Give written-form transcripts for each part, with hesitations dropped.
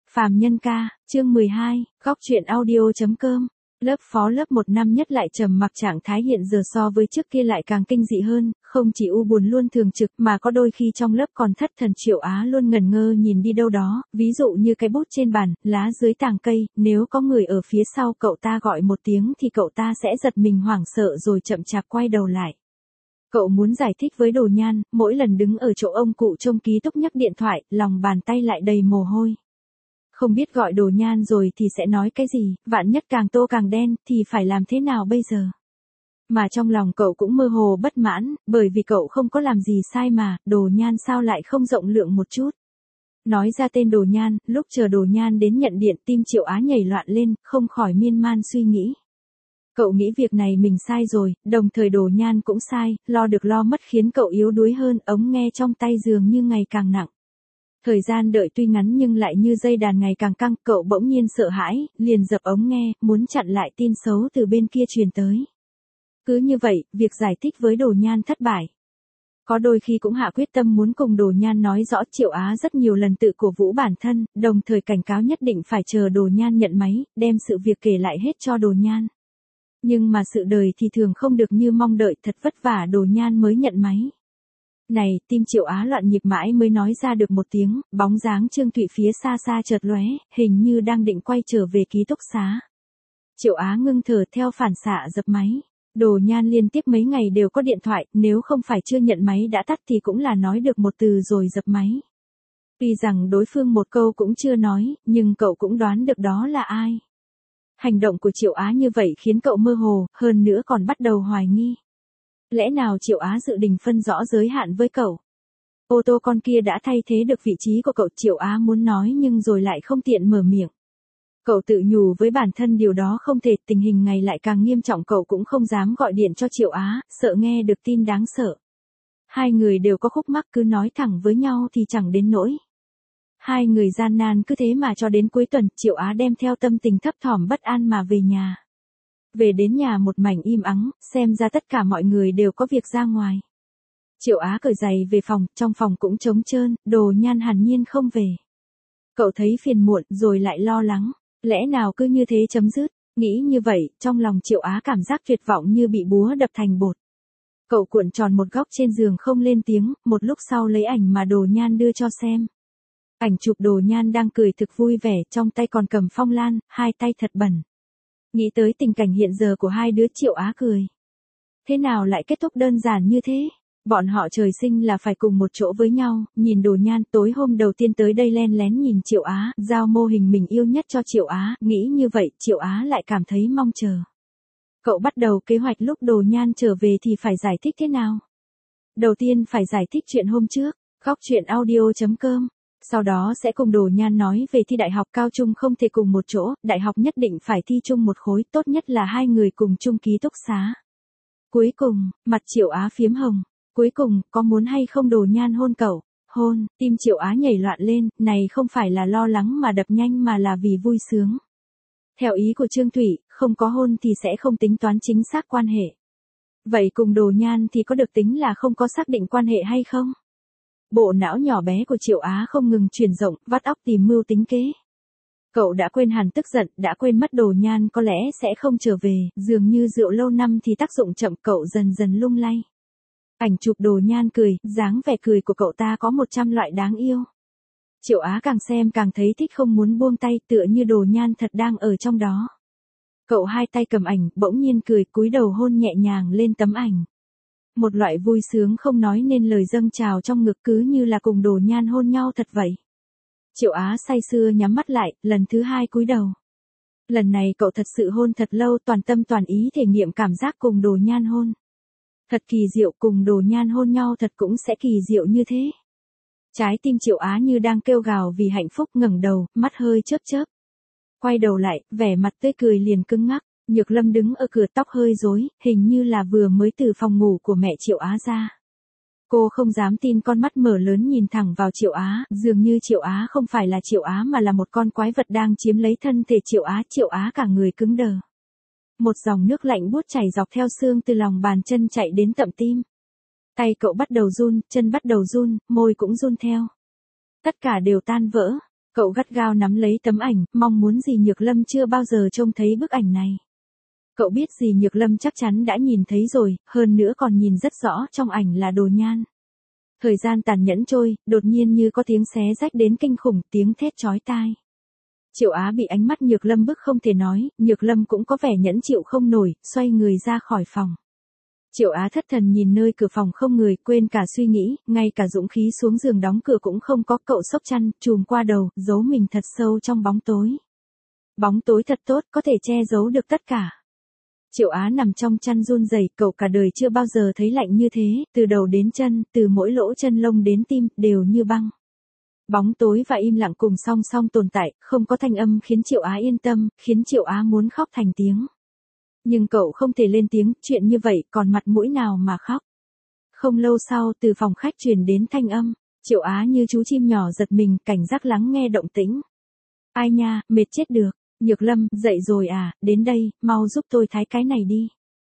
Phàm Nhân ca, chương 12, góc truyện audio.com. Lớp phó lớp 1 năm nhất lại trầm mặc, trạng thái hiện giờ so với trước kia lại càng kinh dị hơn, không chỉ u buồn luôn thường trực mà có đôi khi trong lớp còn thất thần. Triệu Á luôn ngẩn ngơ nhìn đi đâu đó, ví dụ như cái bút trên bàn, lá dưới tàng cây, nếu có người ở phía sau cậu ta gọi một tiếng thì cậu ta sẽ giật mình hoảng sợ rồi chậm chạp quay đầu lại. Cậu muốn giải thích với Đồ Nhan, mỗi lần đứng ở chỗ ông cụ trông ký túc nhấc điện thoại, lòng bàn tay lại đầy mồ hôi. Không biết gọi Đồ Nhan rồi thì sẽ nói cái gì, vạn nhất càng tô càng đen, thì phải làm thế nào bây giờ? Mà trong lòng cậu cũng mơ hồ bất mãn, bởi vì cậu không có làm gì sai mà, Đồ Nhan sao lại không rộng lượng một chút? Nói ra tên Đồ Nhan, lúc chờ Đồ Nhan đến nhận điện, tim Triệu Á nhảy loạn lên, không khỏi miên man suy nghĩ. Cậu nghĩ việc này mình sai rồi, đồng thời Đồ Nhan cũng sai, lo được lo mất khiến cậu yếu đuối hơn, ống nghe trong tay dường như ngày càng nặng. Thời gian đợi tuy ngắn nhưng lại như dây đàn ngày càng căng, cậu bỗng nhiên sợ hãi, liền dập ống nghe, muốn chặn lại tin xấu từ bên kia truyền tới. Cứ như vậy, việc giải thích với Đồ Nhan thất bại. Có đôi khi cũng hạ quyết tâm muốn cùng Đồ Nhan nói rõ. Triệu Á rất nhiều lần tự cổ vũ bản thân, đồng thời cảnh cáo nhất định phải chờ Đồ Nhan nhận máy, đem sự việc kể lại hết cho Đồ Nhan. Nhưng mà sự đời thì thường không được như mong đợi, thật vất vả Đồ Nhan mới nhận máy. Này, tim Triệu Á loạn nhịp mãi mới nói ra được một tiếng, bóng dáng Trương Thụy phía xa xa chợt lóe, hình như đang định quay trở về ký túc xá. Triệu Á ngưng thở theo phản xạ dập máy. Đồ Nhan liên tiếp mấy ngày đều có điện thoại, nếu không phải chưa nhận máy đã tắt thì cũng là nói được một từ rồi dập máy. Tuy rằng đối phương một câu cũng chưa nói, nhưng cậu cũng đoán được đó là ai. Hành động của Triệu Á như vậy khiến cậu mơ hồ, hơn nữa còn bắt đầu hoài nghi. Lẽ nào Triệu Á dự định phân rõ giới hạn với cậu? Ô tô con kia đã thay thế được vị trí của cậu. Triệu Á muốn nói nhưng rồi lại không tiện mở miệng. Cậu tự nhủ với bản thân điều đó không thể, tình hình ngày lại càng nghiêm trọng, cậu cũng không dám gọi điện cho Triệu Á, sợ nghe được tin đáng sợ. Hai người đều có khúc mắc, cứ nói thẳng với nhau thì chẳng đến nỗi. Hai người gian nan cứ thế mà cho đến cuối tuần, Triệu Á đem theo tâm tình thấp thỏm bất an mà về nhà. Về đến nhà một mảnh im ắng, xem ra tất cả mọi người đều có việc ra ngoài. Triệu Á cởi giày về phòng, trong phòng cũng trống trơn, Đồ Nhan hẳn nhiên không về. Cậu thấy phiền muộn rồi lại lo lắng, lẽ nào cứ như thế chấm dứt, nghĩ như vậy, trong lòng Triệu Á cảm giác tuyệt vọng như bị búa đập thành bột. Cậu cuộn tròn một góc trên giường không lên tiếng, một lúc sau lấy ảnh mà Đồ Nhan đưa cho xem. Ảnh chụp Đồ Nhan đang cười thực vui vẻ, trong tay còn cầm phong lan, hai tay thật bẩn. Nghĩ tới tình cảnh hiện giờ của hai đứa, Triệu Á cười. Thế nào lại kết thúc đơn giản như thế? Bọn họ trời sinh là phải cùng một chỗ với nhau. Nhìn Đồ Nhan tối hôm đầu tiên tới đây len lén nhìn Triệu Á, giao mô hình mình yêu nhất cho Triệu Á, nghĩ như vậy Triệu Á lại cảm thấy mong chờ. Cậu bắt đầu kế hoạch lúc Đồ Nhan trở về thì phải giải thích thế nào. Đầu tiên phải giải thích chuyện hôm trước, góc truyện audio.com. Sau đó sẽ cùng Đồ Nhan nói về thi đại học, cao trung không thể cùng một chỗ, đại học nhất định phải thi chung một khối, tốt nhất là hai người cùng chung ký túc xá. Cuối cùng, mặt Triệu Á phiếm hồng. Cuối cùng, có muốn hay không Đồ Nhan hôn cậu? Hôn, tim Triệu Á nhảy loạn lên, này không phải là lo lắng mà đập nhanh mà là vì vui sướng. Theo ý của Trương Thụy, không có hôn thì sẽ không tính toán chính xác quan hệ. Vậy cùng Đồ Nhan thì có được tính là không có xác định quan hệ hay không? Bộ não nhỏ bé của Triệu Á không ngừng chuyển rộng, vắt óc tìm mưu tính kế. Cậu đã quên hẳn tức giận, đã quên mất Đồ Nhan có lẽ sẽ không trở về, dường như rượu lâu năm thì tác dụng chậm, cậu dần dần lung lay. Ảnh chụp Đồ Nhan cười, dáng vẻ cười của cậu ta có 100 loại đáng yêu. Triệu Á càng xem càng thấy thích, không muốn buông tay, tựa như Đồ Nhan thật đang ở trong đó. Cậu hai tay cầm ảnh, bỗng nhiên cười, cúi đầu hôn nhẹ nhàng lên tấm ảnh. Một loại vui sướng không nói nên lời dâng trào trong ngực, cứ như là cùng Đồ Nhan hôn nhau thật vậy. Triệu Á say sưa nhắm mắt lại, lần thứ hai cúi đầu. Lần này cậu thật sự hôn thật lâu, toàn tâm toàn ý thể nghiệm cảm giác cùng Đồ Nhan hôn. Thật kỳ diệu, cùng Đồ Nhan hôn nhau thật cũng sẽ kỳ diệu như thế. Trái tim Triệu Á như đang kêu gào vì hạnh phúc, ngẩng đầu, mắt hơi chớp chớp. Quay đầu lại, vẻ mặt tươi cười liền cứng ngắc. Nhược Lâm đứng ở cửa, tóc hơi rối, hình như là vừa mới từ phòng ngủ của mẹ Triệu Á ra. Cô không dám tin, con mắt mở lớn nhìn thẳng vào Triệu Á, dường như Triệu Á không phải là Triệu Á mà là một con quái vật đang chiếm lấy thân thể Triệu Á. Triệu Á cả người cứng đờ. Một dòng nước lạnh buốt chảy dọc theo xương từ lòng bàn chân chạy đến tận tim. Tay cậu bắt đầu run, chân bắt đầu run, môi cũng run theo. Tất cả đều tan vỡ. Cậu gắt gao nắm lấy tấm ảnh, mong muốn dì Nhược Lâm chưa bao giờ trông thấy bức ảnh này. Cậu biết dì Nhược Lâm chắc chắn đã nhìn thấy rồi, hơn nữa còn nhìn rất rõ trong ảnh là Đồ Nhan. Thời gian tàn nhẫn trôi, đột nhiên như có tiếng xé rách đến kinh khủng, tiếng thét chói tai. Triệu Á bị ánh mắt Nhược Lâm bức không thể nói, Nhược Lâm cũng có vẻ nhẫn chịu không nổi, xoay người ra khỏi phòng. Triệu Á thất thần nhìn nơi cửa phòng không người, quên cả suy nghĩ, ngay cả dũng khí xuống giường đóng cửa cũng không có, cậu xốc chăn, chùm qua đầu, giấu mình thật sâu trong bóng tối. Bóng tối thật tốt, có thể che giấu được tất cả. Triệu Á nằm trong chăn run rẩy, cậu cả đời chưa bao giờ thấy lạnh như thế, từ đầu đến chân, từ mỗi lỗ chân lông đến tim, đều như băng. Bóng tối và im lặng cùng song song tồn tại, không có thanh âm khiến Triệu Á yên tâm, khiến Triệu Á muốn khóc thành tiếng. Nhưng cậu không thể lên tiếng, chuyện như vậy còn mặt mũi nào mà khóc. Không lâu sau, từ phòng khách truyền đến thanh âm, Triệu Á như chú chim nhỏ giật mình, cảnh giác lắng nghe động tĩnh. Ai nha, mệt chết được. Nhược Lâm, dậy rồi à, đến đây, mau giúp tôi thái cái này đi.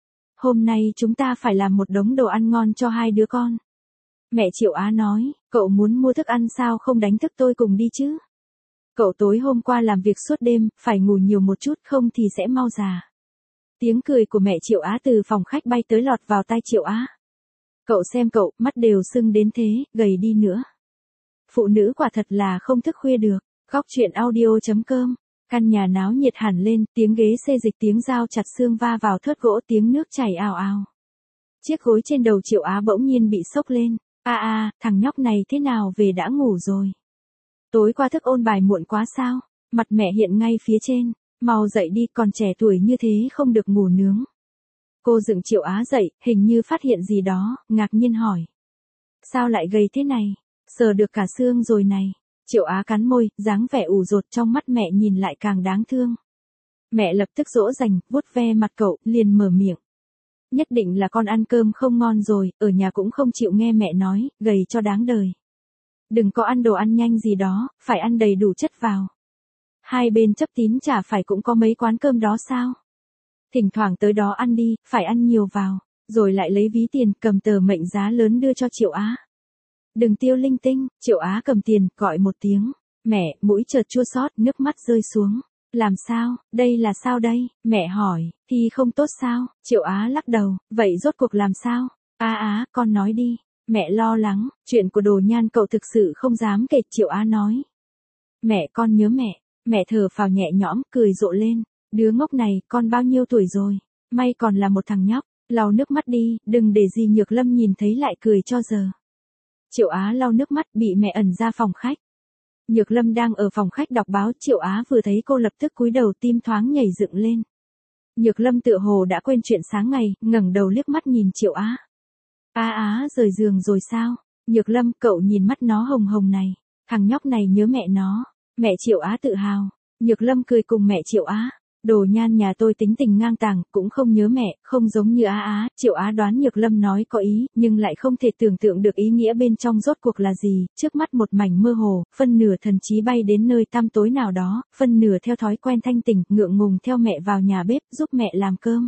Hôm nay chúng ta phải làm một đống đồ ăn ngon cho hai đứa con. Mẹ Triệu Á nói, cậu muốn mua thức ăn sao không đánh thức tôi cùng đi chứ? Cậu tối hôm qua làm việc suốt đêm, phải ngủ nhiều một chút không thì sẽ mau già. Tiếng cười của mẹ Triệu Á từ phòng khách bay tới lọt vào tai Triệu Á. Cậu xem cậu, mắt đều sưng đến thế, gầy đi nữa. Phụ nữ quả thật là không thức khuya được. Góc truyện audio.com. Căn nhà náo nhiệt hẳn lên, tiếng ghế xê dịch, tiếng dao chặt xương va vào thớt gỗ, tiếng nước chảy ào ào. Chiếc gối trên đầu Triệu Á bỗng nhiên bị xốc lên. Thằng nhóc này thế nào về đã ngủ rồi? Tối qua thức ôn bài muộn quá sao? Mặt mẹ hiện ngay phía trên. Mau dậy đi, còn trẻ tuổi như thế không được ngủ nướng. Cô dựng Triệu Á dậy, hình như phát hiện gì đó, ngạc nhiên hỏi. Sao lại gầy thế này? Sờ được cả xương rồi này. Triệu Á cắn môi, dáng vẻ ủ rột trong mắt mẹ nhìn lại càng đáng thương. Mẹ lập tức dỗ dành, vuốt ve mặt cậu, liền mở miệng. Nhất định là con ăn cơm không ngon rồi, ở nhà cũng không chịu nghe mẹ nói, gầy cho đáng đời. Đừng có ăn đồ ăn nhanh gì đó, phải ăn đầy đủ chất vào. Hai bên chấp tín chả phải cũng có mấy quán cơm đó sao? Thỉnh thoảng tới đó ăn đi, phải ăn nhiều vào, rồi lại lấy ví tiền, cầm tờ mệnh giá lớn đưa cho Triệu Á. Đừng tiêu linh tinh. Triệu Á cầm tiền, gọi một tiếng. Mẹ, mũi chợt chua xót, nước mắt rơi xuống. Làm sao, đây là sao đây? Mẹ hỏi, thì không tốt sao? Triệu Á lắc đầu, vậy rốt cuộc làm sao? Á, con nói đi. Mẹ lo lắng, chuyện của Đồ Nhan cậu thực sự không dám kể. Triệu Á nói. Mẹ, con nhớ mẹ. Mẹ thở phào nhẹ nhõm, cười rộ lên. Đứa ngốc này, con bao nhiêu tuổi rồi? May còn là một thằng nhóc. Lau nước mắt đi, đừng để dì Nhược Lâm nhìn thấy lại cười cho giờ. Triệu Á lau nước mắt, bị mẹ ẩn ra phòng khách. Nhược Lâm đang ở phòng khách đọc báo, Triệu Á vừa thấy cô lập tức cúi đầu, tim thoáng nhảy dựng lên. Nhược Lâm tựa hồ đã quên chuyện sáng ngày, ngẩng đầu liếc mắt nhìn Triệu Á. Á, rời giường rồi sao? Nhược Lâm, cậu nhìn mắt nó hồng hồng này. Thằng nhóc này nhớ mẹ nó. Mẹ Triệu Á tự hào. Nhược Lâm cười cùng mẹ Triệu Á. Đồ Nhan nhà tôi tính tình ngang tàng, cũng không nhớ mẹ, không giống như Á. Triệu Á đoán Nhược Lâm nói có ý, nhưng lại không thể tưởng tượng được ý nghĩa bên trong rốt cuộc là gì, trước mắt một mảnh mơ hồ, phân nửa thần trí bay đến nơi tăm tối nào đó, phân nửa theo thói quen thanh tỉnh, ngượng ngùng theo mẹ vào nhà bếp, giúp mẹ làm cơm.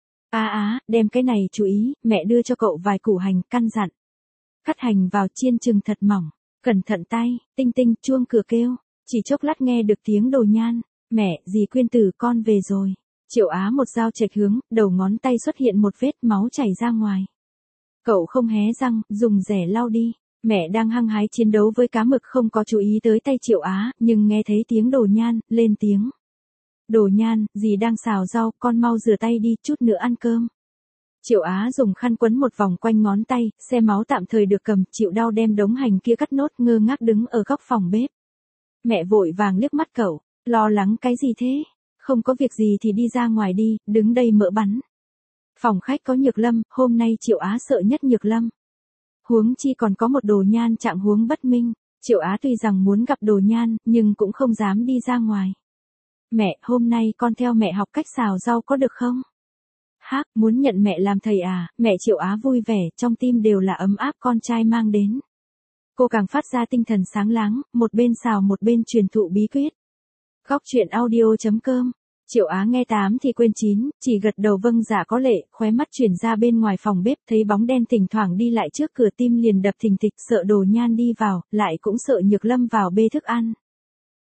Á, đem cái này chú ý, mẹ đưa cho cậu vài củ hành, căn dặn. Cắt hành vào chiên chừng thật mỏng, cẩn thận tay, tinh tinh, chuông cửa kêu, chỉ chốc lát nghe được tiếng Đồ Nhan. Mẹ, dì Quyên Tử con về rồi. Triệu Á một dao chệch hướng, đầu ngón tay xuất hiện một vết máu chảy ra ngoài. Cậu không hé răng, dùng rẻ lau đi. Mẹ đang hăng hái chiến đấu với cá mực không có chú ý tới tay Triệu Á, nhưng nghe thấy tiếng Đồ Nhan, lên tiếng. Đồ Nhan, dì đang xào rau, con mau rửa tay đi, chút nữa ăn cơm. Triệu Á dùng khăn quấn một vòng quanh ngón tay, xe máu tạm thời được cầm, chịu đau đem đống hành kia cắt nốt, ngơ ngác đứng ở góc phòng bếp. Mẹ vội vàng liếc mắt cậu. Lo lắng cái gì thế? Không có việc gì thì đi ra ngoài đi, đứng đây mỡ bắn. Phòng khách có Nhược Lâm, hôm nay Triệu Á sợ nhất Nhược Lâm. Huống chi còn có một Đồ Nhan trạng huống bất minh. Triệu Á tuy rằng muốn gặp Đồ Nhan, nhưng cũng không dám đi ra ngoài. Mẹ, hôm nay con theo mẹ học cách xào rau có được không? Muốn nhận mẹ làm thầy à? Mẹ Triệu Á vui vẻ, trong tim đều là ấm áp con trai mang đến. Cô càng phát ra tinh thần sáng láng, một bên xào một bên truyền thụ bí quyết. Góc truyện audio.com. Triệu Á nghe 8 thì quên 9, chỉ gật đầu vâng dạ có lệ, khóe mắt chuyển ra bên ngoài phòng bếp, thấy bóng đen thỉnh thoảng đi lại trước cửa, tim liền đập thình thịch, sợ Đồ Nhan đi vào, lại cũng sợ Nhược Lâm vào bê thức ăn.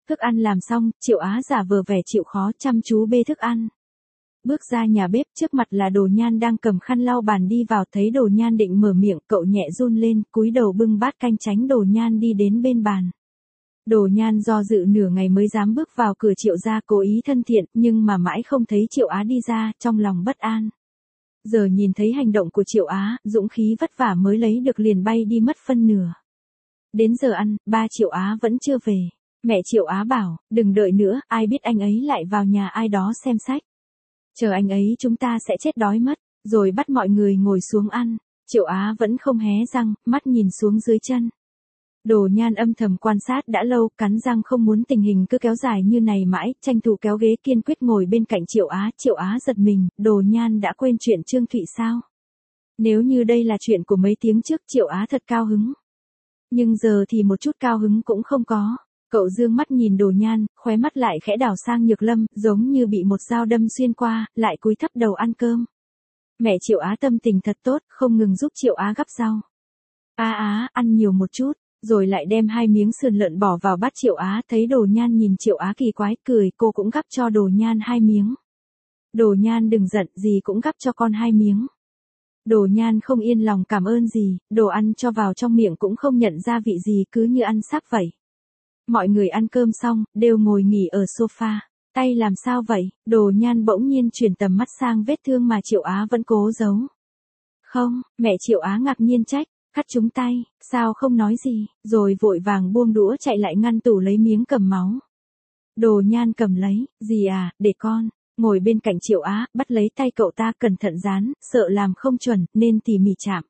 Thức ăn làm xong, Triệu Á giả vờ vẻ chịu khó chăm chú bê thức ăn. Bước ra nhà bếp, trước mặt là Đồ Nhan đang cầm khăn lau bàn đi vào, thấy Đồ Nhan định mở miệng, cậu nhẹ run lên, cúi đầu bưng bát canh tránh Đồ Nhan đi đến bên bàn. Đồ Nhan do dự nửa ngày mới dám bước vào cửa Triệu gia, cố ý thân thiện, nhưng mà mãi không thấy Triệu Á đi ra, trong lòng bất an. Giờ nhìn thấy hành động của Triệu Á, dũng khí vất vả mới lấy được liền bay đi mất phân nửa. Đến giờ ăn, ba Triệu Á vẫn chưa về. Mẹ Triệu Á bảo, đừng đợi nữa, ai biết anh ấy lại vào nhà ai đó xem sách. Chờ anh ấy chúng ta sẽ chết đói mất, rồi bắt mọi người ngồi xuống ăn. Triệu Á vẫn không hé răng, mắt nhìn xuống dưới chân. Đồ Nhan âm thầm quan sát đã lâu, cắn răng không muốn tình hình cứ kéo dài như này mãi, tranh thủ kéo ghế kiên quyết ngồi bên cạnh Triệu Á. Triệu Á giật mình, Đồ Nhan đã quên chuyện Trương Thụy sao? Nếu như đây là chuyện của mấy tiếng trước, Triệu Á thật cao hứng. Nhưng giờ thì một chút cao hứng cũng không có. Cậu dương mắt nhìn Đồ Nhan, khóe mắt lại khẽ đảo sang Nhược Lâm, giống như bị một dao đâm xuyên qua, lại cúi thấp đầu ăn cơm. Mẹ Triệu Á tâm tình thật tốt, không ngừng giúp Triệu Á gắp rau. Á, ăn nhiều một chút, rồi lại đem 2 miếng sườn lợn bỏ vào bát Triệu Á, thấy Đồ Nhan nhìn Triệu Á kỳ quái, cười, cô cũng gắp cho Đồ Nhan 2 miếng. Đồ Nhan đừng giận, gì cũng gắp cho con 2 miếng. Đồ Nhan không yên lòng cảm ơn gì, đồ ăn cho vào trong miệng cũng không nhận ra vị gì, cứ như ăn sắp vậy. Mọi người ăn cơm xong, đều ngồi nghỉ ở sofa. Tay làm sao vậy? Đồ Nhan bỗng nhiên chuyển tầm mắt sang vết thương mà Triệu Á vẫn cố giấu. Không, mẹ Triệu Á ngạc nhiên trách, cắt trúng tay, sao không nói gì, rồi vội vàng buông đũa chạy lại ngăn tủ lấy miếng cầm máu. Đồ Nhan cầm lấy, gì à, để con. Ngồi bên cạnh Triệu Á, bắt lấy tay cậu ta cẩn thận dán, sợ làm không chuẩn, nên tỉ mỉ chạm.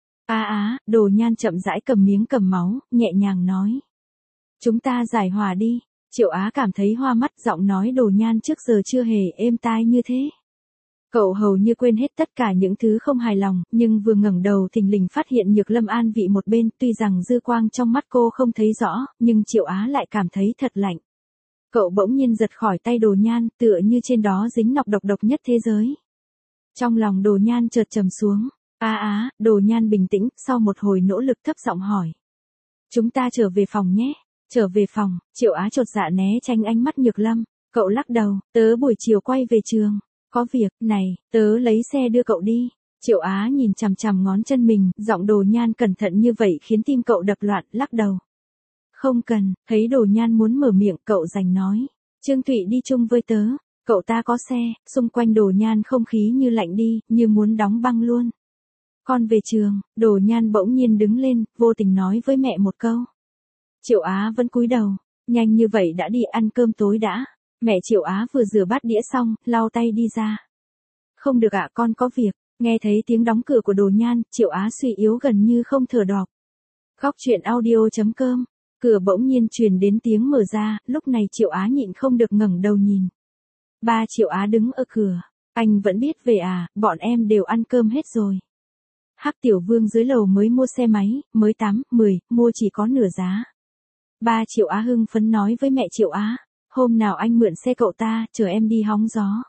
Đồ Nhan chậm rãi cầm miếng cầm máu, nhẹ nhàng nói. Chúng ta giải hòa đi. Triệu Á cảm thấy hoa mắt, giọng nói Đồ Nhan trước giờ chưa hề êm tai như thế. Cậu hầu như quên hết tất cả những thứ không hài lòng, nhưng vừa ngẩng đầu thình lình phát hiện Nhược Lâm an vị một bên, tuy rằng dư quang trong mắt cô không thấy rõ, nhưng Triệu Á lại cảm thấy thật lạnh. Cậu bỗng nhiên giật khỏi tay Đồ Nhan, tựa như trên đó dính nọc độc nhất thế giới. Trong lòng Đồ Nhan chợt trầm xuống. Đồ Nhan bình tĩnh, sau một hồi nỗ lực thấp giọng hỏi. Chúng ta trở về phòng nhé. Trở về phòng, Triệu Á chột dạ né tránh ánh mắt Nhược Lâm. Cậu lắc đầu, tớ buổi chiều quay về trường. Có việc, này, tớ lấy xe đưa cậu đi. Triệu Á nhìn chằm chằm ngón chân mình, giọng Đồ Nhan cẩn thận như vậy khiến tim cậu đập loạn, lắc đầu. Không cần, thấy Đồ Nhan muốn mở miệng, cậu giành nói. Trương Thụy đi chung với tớ, cậu ta có xe, xung quanh Đồ Nhan không khí như lạnh đi, như muốn đóng băng luôn. Con về trường, Đồ Nhan bỗng nhiên đứng lên, vô tình nói với mẹ một câu. Triệu Á vẫn cúi đầu, nhanh như vậy đã đi ăn cơm tối đã. Mẹ Triệu Á vừa rửa bát đĩa xong, lau tay đi ra. Không được ạ, con có việc. Nghe thấy tiếng đóng cửa của Đồ Nhan, Triệu Á suy yếu gần như không thở đọc. Góc truyện audio.com. Cửa bỗng nhiên truyền đến tiếng mở ra, lúc này Triệu Á nhịn không được ngẩng đầu nhìn. Ba Triệu Á đứng ở cửa. Anh vẫn biết về à, bọn em đều ăn cơm hết rồi. Hắc Tiểu Vương dưới lầu mới mua xe máy, mới 8, 10, mua chỉ có nửa giá. Ba Triệu Á hưng phấn nói với mẹ Triệu Á, hôm nào anh mượn xe cậu ta, chở em đi hóng gió.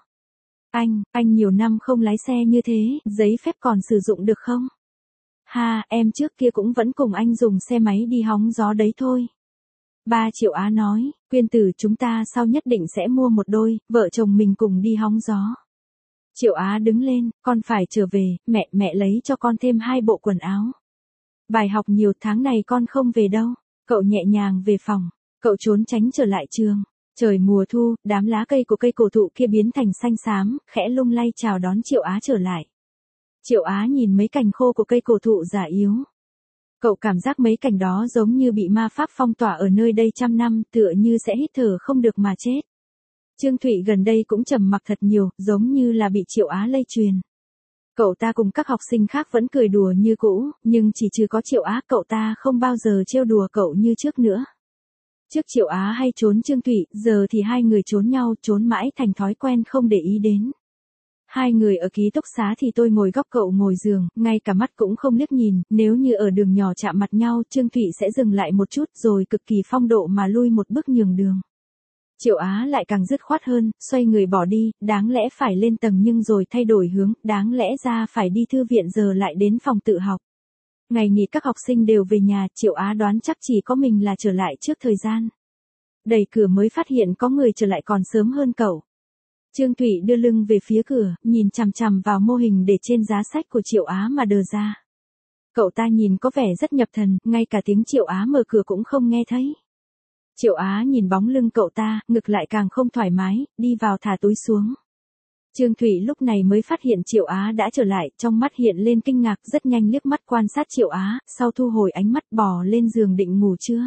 Anh nhiều năm không lái xe như thế, giấy phép còn sử dụng được không? Ha, em trước kia cũng vẫn cùng anh dùng xe máy đi hóng gió đấy thôi. Ba Triệu Á nói, Quyên tử chúng ta sau nhất định sẽ mua một đôi, vợ chồng mình cùng đi hóng gió. Triệu Á đứng lên, con phải trở về, mẹ lấy cho con thêm 2 bộ quần áo. Bài học nhiều tháng này con không về đâu. Cậu nhẹ nhàng về phòng, cậu trốn tránh trở lại trường. Trời mùa thu, đám lá cây của cây cổ thụ kia biến thành xanh xám, khẽ lung lay chào đón Triệu Á trở lại. Triệu Á nhìn mấy cành khô của cây cổ thụ già yếu. Cậu cảm giác mấy cành đó giống như bị ma pháp phong tỏa ở nơi đây trăm năm, tựa như sẽ hít thở không được mà chết. Trương Thụy gần đây cũng trầm mặc thật nhiều, giống như là bị Triệu Á lây truyền. Cậu ta cùng các học sinh khác vẫn cười đùa như cũ, nhưng chỉ trừ có Triệu Á, cậu ta không bao giờ trêu đùa cậu như trước nữa. Trước Triệu Á hay trốn Trương Thụy, giờ thì hai người trốn nhau, trốn mãi thành thói quen không để ý đến. Hai người ở ký túc xá thì tôi ngồi góc cậu ngồi giường, ngay cả mắt cũng không liếc nhìn, nếu như ở đường nhỏ chạm mặt nhau, Trương Thụy sẽ dừng lại một chút rồi cực kỳ phong độ mà lui một bước nhường đường. Triệu Á lại càng dứt khoát hơn, xoay người bỏ đi, đáng lẽ phải lên tầng nhưng rồi thay đổi hướng, đáng lẽ ra phải đi thư viện giờ lại đến phòng tự học. Ngày nghỉ các học sinh đều về nhà, Triệu Á đoán chắc chỉ có mình là trở lại trước thời gian. Đẩy cửa mới phát hiện có người trở lại còn sớm hơn cậu. Trương Thụy đưa lưng về phía cửa, nhìn chằm chằm vào mô hình để trên giá sách của Triệu Á mà đờ ra. Cậu ta nhìn có vẻ rất nhập thần, ngay cả tiếng Triệu Á mở cửa cũng không nghe thấy. Triệu Á nhìn bóng lưng cậu ta, ngực lại càng không thoải mái, đi vào thả túi xuống. Trương Thụy lúc này mới phát hiện Triệu Á đã trở lại, trong mắt hiện lên kinh ngạc, rất nhanh liếc mắt quan sát Triệu Á, sau thu hồi ánh mắt bò lên giường định ngủ chưa.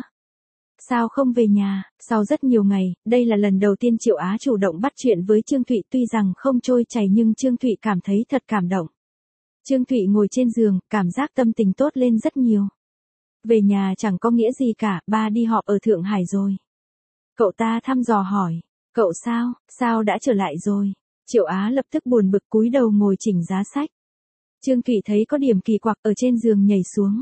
Sao không về nhà? Sau rất nhiều ngày, đây là lần đầu tiên Triệu Á chủ động bắt chuyện với Trương Thụy, tuy rằng không trôi chảy nhưng Trương Thụy cảm thấy thật cảm động. Trương Thụy ngồi trên giường, cảm giác tâm tình tốt lên rất nhiều. Về nhà chẳng có nghĩa gì cả, ba đi họp ở Thượng Hải rồi. Cậu ta thăm dò hỏi, cậu sao đã trở lại rồi? Triệu Á lập tức buồn bực cúi đầu ngồi chỉnh giá sách. Trương Thụy thấy có điểm kỳ quặc, ở trên giường nhảy xuống.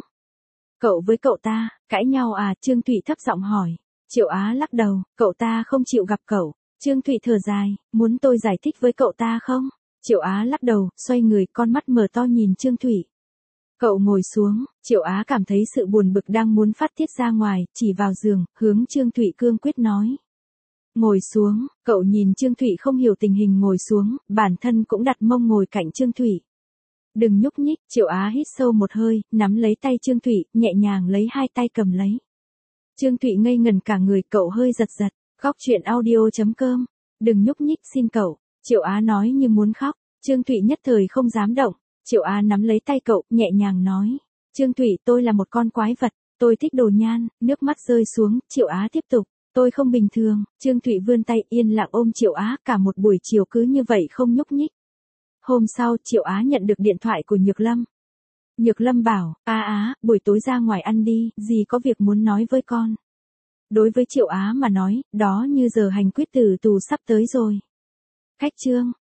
Cậu với cậu ta, cãi nhau à? Trương Thụy thấp giọng hỏi. Triệu Á lắc đầu, cậu ta không chịu gặp cậu. Trương Thụy thở dài, muốn tôi giải thích với cậu ta không? Triệu Á lắc đầu, xoay người, con mắt mở to nhìn Trương Thụy. Cậu ngồi xuống, Triệu Á cảm thấy sự buồn bực đang muốn phát tiết ra ngoài, chỉ vào giường, hướng Trương Thụy cương quyết nói. Ngồi xuống, cậu nhìn Trương Thụy không hiểu tình hình ngồi xuống, bản thân cũng đặt mông ngồi cạnh Trương Thụy. Đừng nhúc nhích, Triệu Á hít sâu một hơi, nắm lấy tay Trương Thụy, nhẹ nhàng lấy hai tay cầm lấy. Trương Thụy ngây ngẩn cả người, cậu hơi giật giật. Góc chuyện audio.com. Đừng nhúc nhích xin cậu. Triệu Á nói như muốn khóc. Trương Thụy nhất thời không dám động. Triệu Á nắm lấy tay cậu, nhẹ nhàng nói. Trương Thụy, tôi là một con quái vật. Tôi thích đồ nhan. Nước mắt rơi xuống, Triệu Á tiếp tục. Tôi không bình thường. Trương Thụy vươn tay yên lặng ôm Triệu Á, cả một buổi chiều cứ như vậy không nhúc nhích. Hôm sau, Triệu Á nhận được điện thoại của Nhược Lâm. Nhược Lâm bảo, Á, buổi tối ra ngoài ăn đi, dì có việc muốn nói với con. Đối với Triệu Á mà nói, đó như giờ hành quyết tử tù sắp tới rồi. Cách chương